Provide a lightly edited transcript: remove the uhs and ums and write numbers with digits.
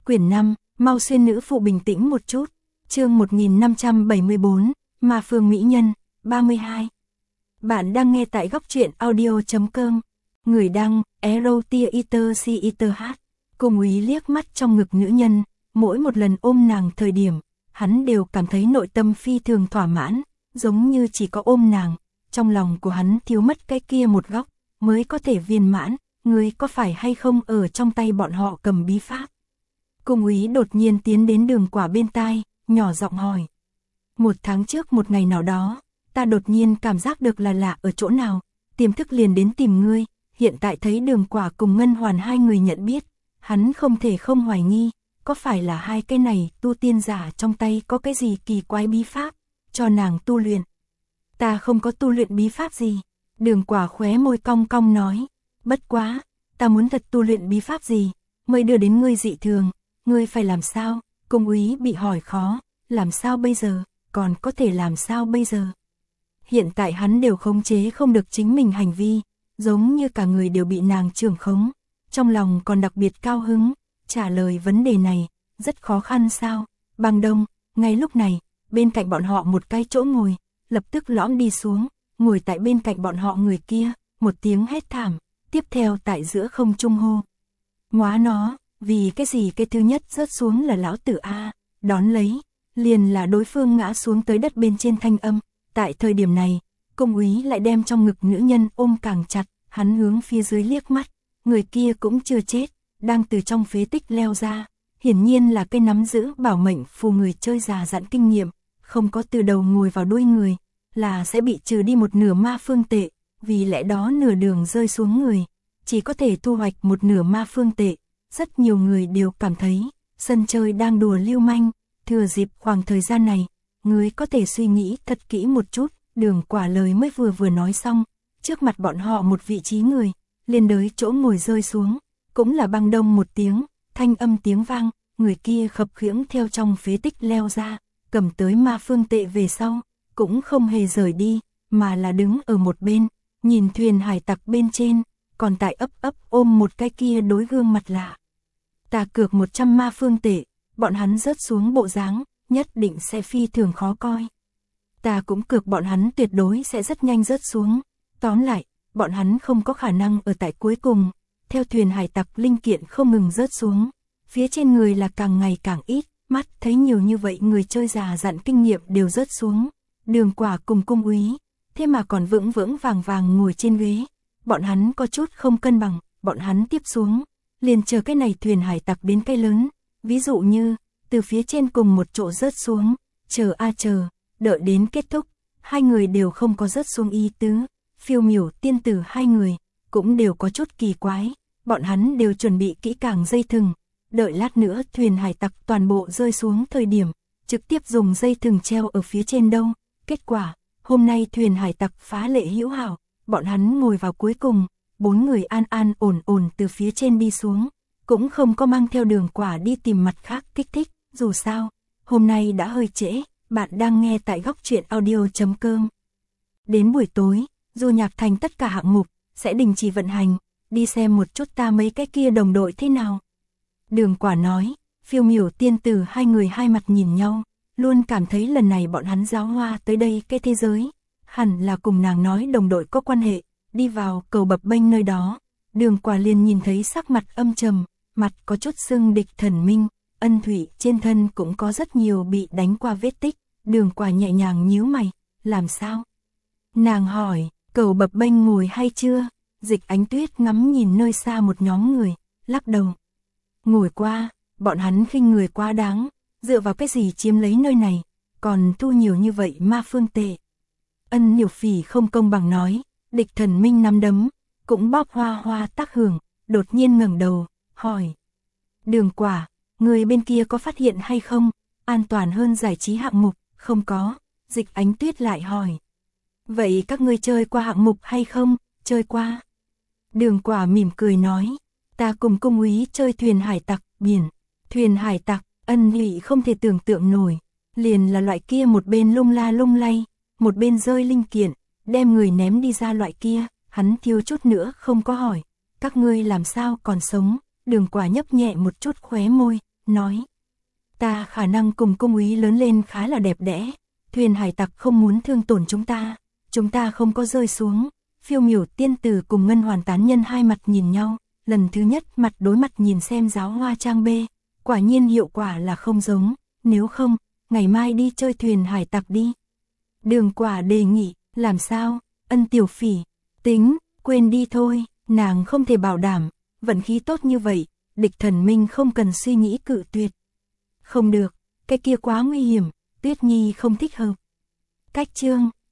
Quyển 5, mau xuyên nữ phụ bình tĩnh một chút. Chương 1574, Ma Phương Mỹ Nhân, 32. Bạn đang nghe tại góc truyện audio.com. Người đăng, Erotiaiter. Cung Úy liếc mắt trong ngực nữ nhân, mỗi một lần ôm nàng thời điểm, hắn đều cảm thấy nội tâm phi thường thỏa mãn, giống như chỉ có ôm nàng, trong lòng của hắn thiếu mất cái kia một góc, mới có thể viên mãn. Ngươi có phải hay không ở trong tay bọn họ cầm bí pháp? Cung Úy đột nhiên tiến đến Đường Quả bên tai, nhỏ giọng hỏi. 1 tháng trước một ngày nào đó, ta đột nhiên cảm giác được là lạ ở chỗ nào, tiềm thức liền đến tìm ngươi, hiện tại thấy Đường Quả cùng Ngân Hoàn hai người nhận biết, hắn không thể không hoài nghi, có phải là hai cái này tu tiên giả trong tay có cái gì kỳ quái bí pháp, cho nàng tu luyện. Ta không có tu luyện bí pháp gì, Đường Quả khóe môi cong cong nói, bất quá, ta muốn thật tu luyện bí pháp gì, mới đưa đến ngươi dị thường, ngươi phải làm sao? Cung Úy bị hỏi khó, làm sao bây giờ, còn có thể làm sao bây giờ? Hiện tại hắn đều khống chế không được chính mình hành vi, giống như cả người đều bị nàng trưởng khống, trong lòng còn đặc biệt cao hứng, trả lời vấn đề này, rất khó khăn sao? Băng Đông, ngay lúc này, bên cạnh bọn họ một cái chỗ ngồi, lập tức lõm đi xuống, ngồi tại bên cạnh bọn họ người kia, một tiếng hét thảm, tiếp theo tại giữa không trung hô. Móa nó, vì cái gì cái thứ nhất rớt xuống là lão tử A, đón lấy, liền là đối phương ngã xuống tới đất bên trên thanh âm. Tại thời điểm này, Cung Úy lại đem trong ngực nữ nhân ôm càng chặt, hắn hướng phía dưới liếc mắt, người kia cũng chưa chết, đang từ trong phế tích leo ra, hiển nhiên là cái nắm giữ bảo mệnh phù người chơi già dặn kinh nghiệm, không có từ đầu ngồi vào đuôi người, là sẽ bị trừ đi một nửa ma phương tệ, vì lẽ đó nửa đường rơi xuống người, chỉ có thể thu hoạch một nửa ma phương tệ. Rất nhiều người đều cảm thấy, sân chơi đang đùa lưu manh, thừa dịp khoảng thời gian này, ngươi có thể suy nghĩ thật kỹ một chút. Đường Quả lời mới vừa nói xong, trước mặt bọn họ một vị trí người, liền đới chỗ ngồi rơi xuống, cũng là Băng Đông một tiếng, thanh âm tiếng vang, người kia khập khiễng theo trong phế tích leo ra, cầm tới ma phương tệ về sau, cũng không hề rời đi, mà là đứng ở một bên, nhìn thuyền hải tặc bên trên, còn tại ấp ôm một cái kia đối gương mặt lạ. Ta cược 100 ma phương tệ, bọn hắn rớt xuống bộ dáng, nhất định sẽ phi thường khó coi. Ta cũng cược bọn hắn tuyệt đối sẽ rất nhanh rớt xuống. Tóm lại, bọn hắn không có khả năng ở tại cuối cùng. Theo thuyền hải tặc linh kiện không ngừng rớt xuống, phía trên người là càng ngày càng ít, mắt thấy nhiều như vậy người chơi già dặn kinh nghiệm đều rớt xuống. Đường Quả cùng Cung Úy, thế mà còn vững vàng ngồi trên ghế. Bọn hắn có chút không cân bằng, bọn hắn tiếp xuống, liền chờ cái này thuyền hải tặc đến cây lớn, ví dụ như, từ phía trên cùng một chỗ rớt xuống, chờ đợi đến kết thúc, hai người đều không có rớt xuống ý tứ, Phiêu Miểu tiên tử hai người, cũng đều có chút kỳ quái, bọn hắn đều chuẩn bị kỹ càng dây thừng, đợi lát nữa thuyền hải tặc toàn bộ rơi xuống thời điểm, trực tiếp dùng dây thừng treo ở phía trên đâu, kết quả, hôm nay thuyền hải tặc phá lệ hữu hảo, bọn hắn ngồi vào cuối cùng. 4 người an ổn từ phía trên đi xuống, cũng không có mang theo Đường Quả đi tìm mặt khác kích thích, dù sao, hôm nay đã hơi trễ, bạn đang nghe tại góc truyện audio.com. Đến buổi tối, Du Nhạc Thành tất cả hạng mục, sẽ đình chỉ vận hành, đi xem một chút ta mấy cái kia đồng đội thế nào. Đường Quả nói, Phiêu Miểu tiên tử hai người hai mặt nhìn nhau, luôn cảm thấy lần này bọn hắn giáo hoa tới đây cái thế giới, hẳn là cùng nàng nói đồng đội có quan hệ. Đi vào cầu bập bênh nơi đó, Đường Quả liền nhìn thấy sắc mặt âm trầm, mặt có chút sưng địch thần minh, Ân Thủy trên thân cũng có rất nhiều bị đánh qua vết tích, Đường Quả nhẹ nhàng nhíu mày, làm sao? Nàng hỏi, cầu bập bênh ngồi hay chưa? Dịch Ánh Tuyết ngắm nhìn nơi xa một nhóm người, lắc đầu. Ngồi qua, bọn hắn khinh người quá đáng, dựa vào cái gì chiếm lấy nơi này, còn thu nhiều như vậy ma phương tệ. Ân Niểu Phỉ không công bằng nói. Địch thần minh nắm đấm, cũng bóp hoa tác hưởng, đột nhiên ngẩng đầu, hỏi. Đường Quả, người bên kia có phát hiện hay không? An toàn hơn giải trí hạng mục, không có. Dịch Ánh Tuyết lại hỏi. Vậy các ngươi chơi qua hạng mục hay không? Chơi qua. Đường Quả mỉm cười nói. Ta cùng Cung Úy chơi thuyền hải tặc, biển. Thuyền hải tặc, Ân Nhụy không thể tưởng tượng nổi. Liền là loại kia một bên lung la lung lay, một bên rơi linh kiện. Đem người ném đi ra loại kia, hắn thiếu chút nữa không có hỏi, các ngươi làm sao còn sống, Đường Quả nhấp nhẹ một chút khóe môi, nói. Ta khả năng cùng cung úy lớn lên khá là đẹp đẽ, thuyền hải tặc không muốn thương tổn chúng ta không có rơi xuống. Phiêu Miểu tiên tử cùng Ngân Hoàn tán nhân hai mặt nhìn nhau, lần thứ nhất mặt đối mặt nhìn xem giáo hoa trang bê, quả nhiên hiệu quả là không giống, nếu không, ngày mai đi chơi thuyền hải tặc đi. Đường Quả đề nghị, làm sao, Ân tiểu phỉ, tính, quên đi thôi, nàng không thể bảo đảm, vận khí tốt như vậy, địch thần minh không cần suy nghĩ cự tuyệt. Không được, cái kia quá nguy hiểm, Tuyết Nhi không thích hợp. Cách chương